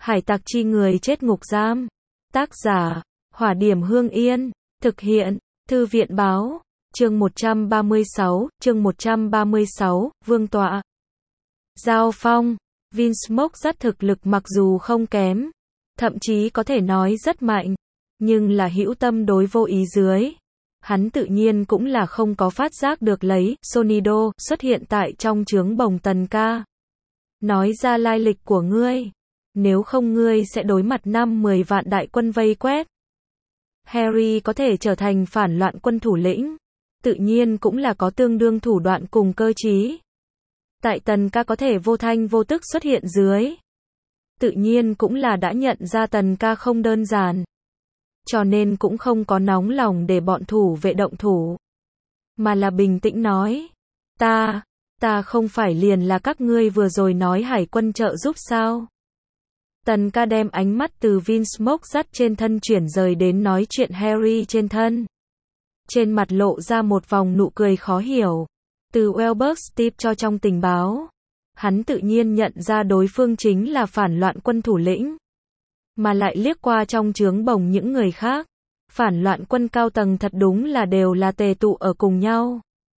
Hải tặc chi người chết ngục giam. Tác giả, Hỏa Điểm Hương Yên. Thực hiện, Thư viện Báo. Chương 136, Vương tọa. Giao phong. Vinsmoke rất thực lực mặc dù không kém, thậm chí có thể nói rất mạnh, nhưng là hữu tâm đối vô ý dưới. Hắn tự nhiên cũng là không có phát giác được lấy Sonido xuất hiện tại trong trướng bồng Tần ca. Nói ra lai lịch của ngươi, nếu không ngươi sẽ đối mặt 5-10 vạn đại quân vây quét. Harry có thể trở thành phản loạn quân thủ lĩnh, tự nhiên cũng là có tương đương thủ đoạn cùng cơ trí. Tại Tần ca có thể vô thanh vô tức xuất hiện dưới, tự nhiên cũng là đã nhận ra Tần ca không đơn giản. Cho nên cũng không có nóng lòng để bọn thủ vệ động thủ, mà là bình tĩnh nói, ta không phải liền là các ngươi vừa rồi nói hải quân trợ giúp sao? Tần ca đem ánh mắt từ Vinsmoke dắt trên thân chuyển rời đến nói chuyện Harry trên thân. Trên mặt lộ ra một vòng nụ cười khó hiểu. Từ Albus Steve cho trong tình báo, hắn tự nhiên nhận ra đối phương chính là phản loạn quân thủ lĩnh. Mà lại liếc qua trong trướng bồng những người khác, phản loạn quân cao tầng thật đúng là đều là tề tụ ở cùng nhau.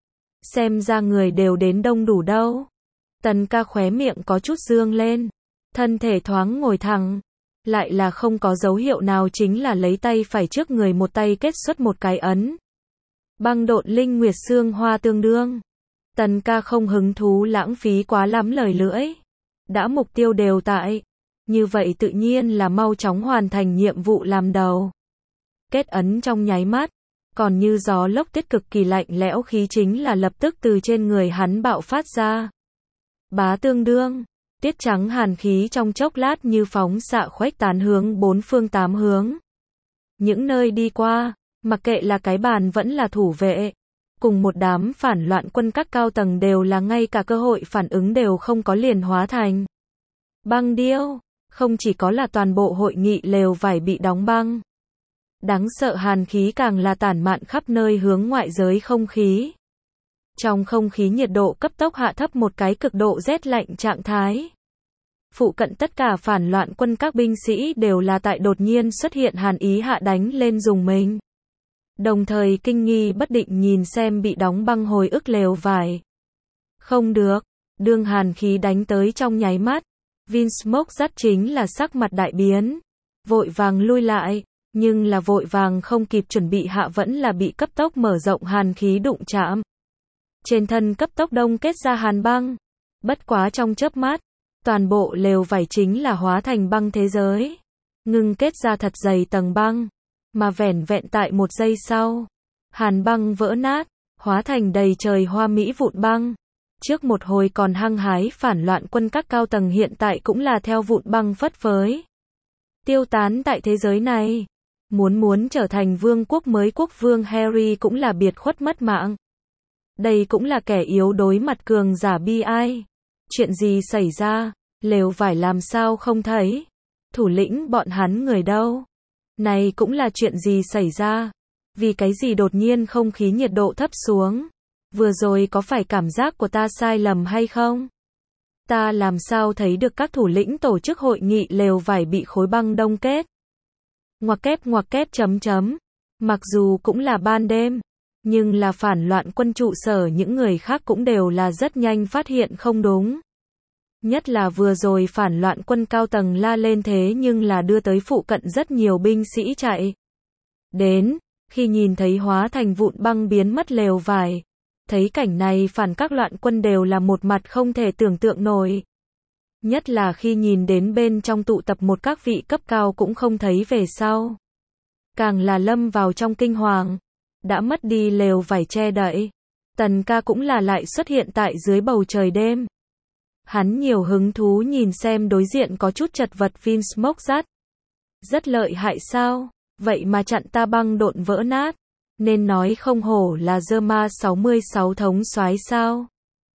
Xem ra người đều đến đông đủ đâu. Tần ca khóe miệng có chút dương lên, thân thể thoáng ngồi thẳng, lại là không có dấu hiệu nào chính là lấy tay phải trước người một tay kết xuất một cái ấn. Băng độn linh nguyệt xương hoa tương đương. Tần ca không hứng thú lãng phí quá lắm lời lưỡi. Đã mục tiêu đều tại, như vậy tự nhiên là mau chóng hoàn thành nhiệm vụ làm đầu. Kết ấn trong nháy mắt, còn như gió lốc tiết cực kỳ lạnh lẽo khí chính là lập tức từ trên người hắn bạo phát ra. Bá tương đương, tiết trắng hàn khí trong chốc lát như phóng xạ khuếch tán hướng bốn phương tám hướng. Những nơi đi qua, mặc kệ là cái bàn vẫn là thủ vệ, cùng một đám phản loạn quân các cao tầng đều là ngay cả cơ hội phản ứng đều không có liền hóa thành băng điêu. Không chỉ có là toàn bộ hội nghị lều vải bị đóng băng, đáng sợ hàn khí càng là tản mạn khắp nơi hướng ngoại giới không khí. Trong không khí nhiệt độ cấp tốc hạ thấp một cái cực độ rét lạnh trạng thái. Phụ cận tất cả phản loạn quân các binh sĩ đều là tại đột nhiên xuất hiện hàn ý hạ đánh lên dùng mình. Đồng thời kinh nghi bất định nhìn xem bị đóng băng hồi ức lều vải. Không được, đương hàn khí đánh tới trong nháy mắt, Vinsmoke dắt chính là sắc mặt đại biến, vội vàng lui lại, nhưng là vội vàng không kịp chuẩn bị hạ vẫn là bị cấp tốc mở rộng hàn khí đụng chạm. Trên thân cấp tốc đông kết ra hàn băng, bất quá trong chớp mắt, toàn bộ lều vải chính là hóa thành băng thế giới, ngưng kết ra thật dày tầng băng, mà vẻn vẹn tại một giây sau, hàn băng vỡ nát, hóa thành đầy trời hoa mỹ vụn băng. Trước một hồi còn hăng hái phản loạn quân các cao tầng hiện tại cũng là theo vụn băng phất phới, tiêu tán tại thế giới này. Muốn trở thành vương quốc mới quốc vương Harry cũng là biệt khuất mất mạng. Đây cũng là kẻ yếu đối mặt cường giả bi ai. Chuyện gì xảy ra? Lều vải làm sao không thấy? Thủ lĩnh bọn hắn người đâu? Này cũng là chuyện gì xảy ra? Vì cái gì đột nhiên không khí nhiệt độ thấp xuống? Vừa rồi có phải cảm giác của ta sai lầm hay không? Ta làm sao thấy được các thủ lĩnh tổ chức hội nghị lều vải bị khối băng đông kết? Ngoặc kép chấm. Mặc dù cũng là ban đêm, nhưng là phản loạn quân trụ sở những người khác cũng đều là rất nhanh phát hiện không đúng. Nhất là vừa rồi phản loạn quân cao tầng la lên thế nhưng là đưa tới phụ cận rất nhiều binh sĩ chạy đến, khi nhìn thấy hóa thành vụn băng biến mất lều vải. Thấy cảnh này phản các loạn quân đều là một mặt không thể tưởng tượng nổi. Nhất là khi nhìn đến bên trong tụ tập một các vị cấp cao cũng không thấy về sau. Càng là lâm vào trong kinh hoàng. Đã mất đi lều vải che đậy. Tần ca cũng là lại xuất hiện tại dưới bầu trời đêm. Hắn nhiều hứng thú nhìn xem đối diện có chút chật vật Vinsmoke dắt. Rất lợi hại sao? Vậy mà chặn ta băng độn vỡ nát. Nên nói không hổ là Zerma 66 thống soái sao.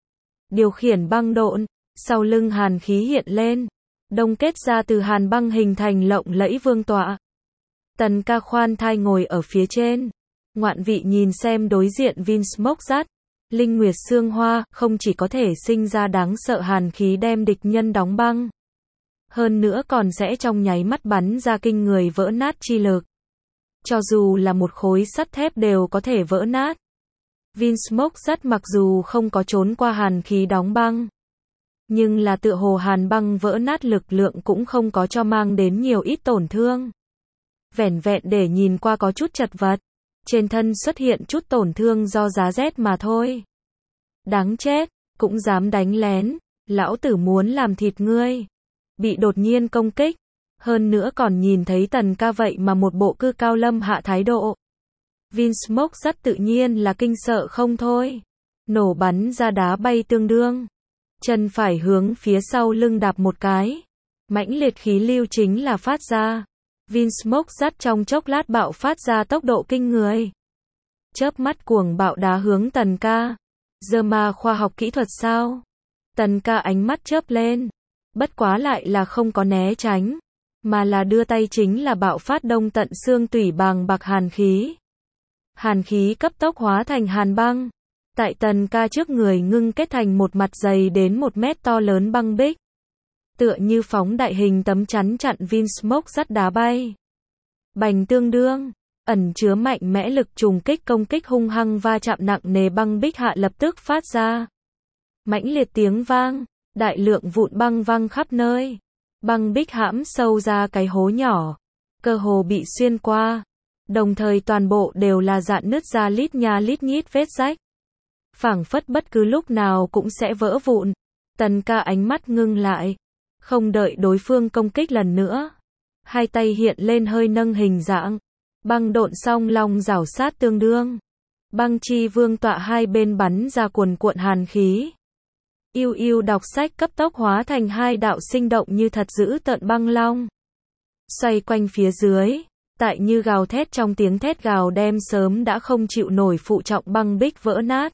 Điều khiển băng độn, sau lưng hàn khí hiện lên, đông kết ra từ hàn băng hình thành lộng lẫy vương tọa. Tần ca khoan thai ngồi ở phía trên, ngoạn vị nhìn xem đối diện Vinsmoke dắt. Linh nguyệt xương hoa không chỉ có thể sinh ra đáng sợ hàn khí đem địch nhân đóng băng, Hơn nữa còn sẽ trong nháy mắt bắn ra kinh người vỡ nát chi lực. Cho dù là một khối sắt thép đều có thể vỡ nát. Vinsmoke sắt mặc dù không có trốn qua hàn khí đóng băng, nhưng là tựa hồ hàn băng vỡ nát lực lượng cũng không có cho mang đến nhiều ít tổn thương. Vẻn vẹn để nhìn qua có chút chật vật, trên thân xuất hiện chút tổn thương do giá rét mà thôi. Đáng chết, cũng dám đánh lén, lão tử muốn làm thịt ngươi. Bị đột nhiên công kích, hơn nữa còn nhìn thấy Tần Ca vậy mà một bộ cư cao lâm hạ thái độ. Vinsmoke rất tự nhiên là kinh sợ không thôi. Nổ bắn ra đá bay tương đương. Chân phải hướng phía sau lưng đạp một cái. Mãnh liệt khí lưu chính là phát ra. Vinsmoke rất trong chốc lát bạo phát ra tốc độ kinh người. Chớp mắt cuồng bạo đá hướng Tần Ca. Giờ mà khoa học kỹ thuật sao? Tần Ca ánh mắt chớp lên. Bất quá lại là không có né tránh, mà là đưa tay chính là bạo phát đông tận xương tủy bàng bạc hàn khí. Hàn khí cấp tốc hóa thành hàn băng. Tại Tần Ca trước người ngưng kết thành một mặt dày đến 1 mét to lớn băng bích. Tựa như phóng đại hình tấm chắn chặn Vinsmoke sắt đá bay. Bành tương đương, ẩn chứa mạnh mẽ lực trùng kích công kích hung hăng va chạm nặng nề băng bích hạ lập tức phát ra. Mãnh liệt tiếng vang, đại lượng vụn băng văng khắp nơi. Băng bích hãm sâu ra cái hố nhỏ, cơ hồ bị xuyên qua. Đồng thời toàn bộ đều là dạn nứt ra lít nha lít nhít vết rách. Phảng phất bất cứ lúc nào cũng sẽ vỡ vụn. Tần Ca ánh mắt ngưng lại. Không đợi đối phương công kích lần nữa. Hai tay hiện lên hơi nâng hình dạng. Băng độn song long rảo sát tương đương. Băng chi vương tọa hai bên bắn ra cuồn cuộn hàn khí. Yêu yêu đọc sách cấp tốc hóa thành hai đạo sinh động như thật dữ tợn băng long. Xoay quanh phía dưới. Tại như gào thét trong tiếng thét gào đem sớm đã không chịu nổi phụ trọng băng bích vỡ nát.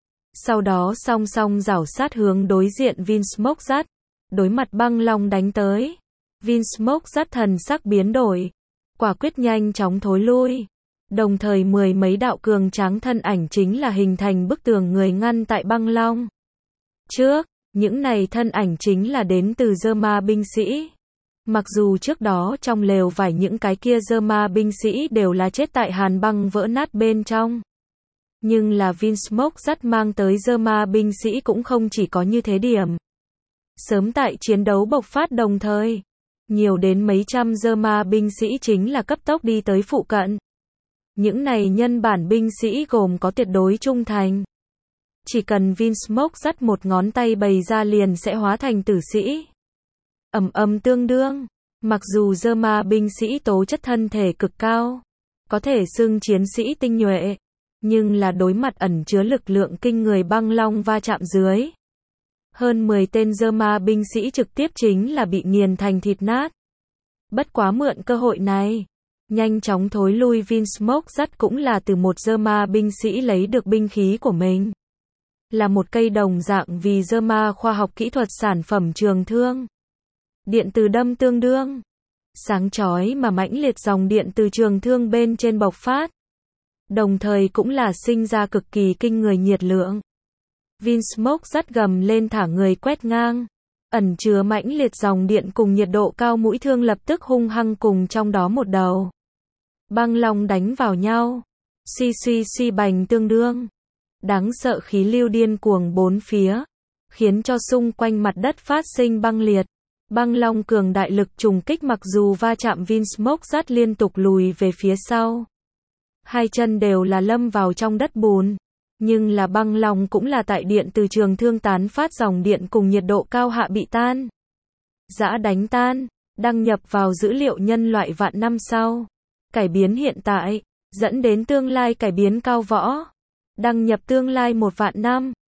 Sau đó song song rảo sát hướng đối diện Vinsmoke sắt. Đối mặt băng long đánh tới. Vinsmoke sắt thần sắc biến đổi. Quả quyết nhanh chóng thối lui. Đồng thời 10 mấy đạo cường tráng thân ảnh chính là hình thành bức tường người ngăn tại băng long. Trước, những này thân ảnh chính là đến từ Dơ-ma binh sĩ. Mặc dù trước đó trong lều vải những cái kia Dơ-ma binh sĩ đều là chết tại hàn băng vỡ nát bên trong. Nhưng là Vinsmoke sắt mang tới Dơ-ma binh sĩ cũng không chỉ có như thế điểm. Sớm tại chiến đấu bộc phát đồng thời, nhiều đến mấy trăm Dơ-ma binh sĩ chính là cấp tốc đi tới phụ cận. Những này nhân bản binh sĩ gồm có tuyệt đối trung thành. Chỉ cần Vinsmoke sắt một ngón tay bày ra liền sẽ hóa thành tử sĩ. Ầm ầm tương đương, mặc dù Dơ-ma binh sĩ tố chất thân thể cực cao, có thể xưng chiến sĩ tinh nhuệ, nhưng là đối mặt ẩn chứa lực lượng kinh người băng long va chạm dưới. Hơn 10 tên Dơ-ma binh sĩ trực tiếp chính là bị nghiền thành thịt nát. Bất quá mượn cơ hội này, nhanh chóng thối lui Vinsmoke sắt cũng là từ một Dơ-ma binh sĩ lấy được binh khí của mình. Là một cây đồng dạng vì Dơ-ma khoa học kỹ thuật sản phẩm trường thương. Điện từ đâm tương đương. Sáng chói mà mãnh liệt dòng điện từ trường thương bên trên bộc phát. Đồng thời cũng là sinh ra cực kỳ kinh người nhiệt lượng. Vinsmoke sắt gầm lên thả người quét ngang. Ẩn chứa mãnh liệt dòng điện cùng nhiệt độ cao mũi thương lập tức hung hăng cùng trong đó một đầu. Băng long đánh vào nhau. Suy suy suy bành tương đương. Đáng sợ khí lưu điên cuồng bốn phía. Khiến cho xung quanh mặt đất phát sinh băng liệt. Băng long cường đại lực trùng kích mặc dù va chạm Vinsmoke sắt liên tục lùi về phía sau. Hai chân đều là lâm vào trong đất bùn. Nhưng là băng long cũng là tại điện từ trường thương tán phát dòng điện cùng nhiệt độ cao hạ bị tan. Giã đánh tan, đăng nhập vào dữ liệu nhân loại vạn năm sau. Cải biến hiện tại, dẫn đến tương lai cải biến cao võ. Đăng nhập tương lai 1 vạn năm.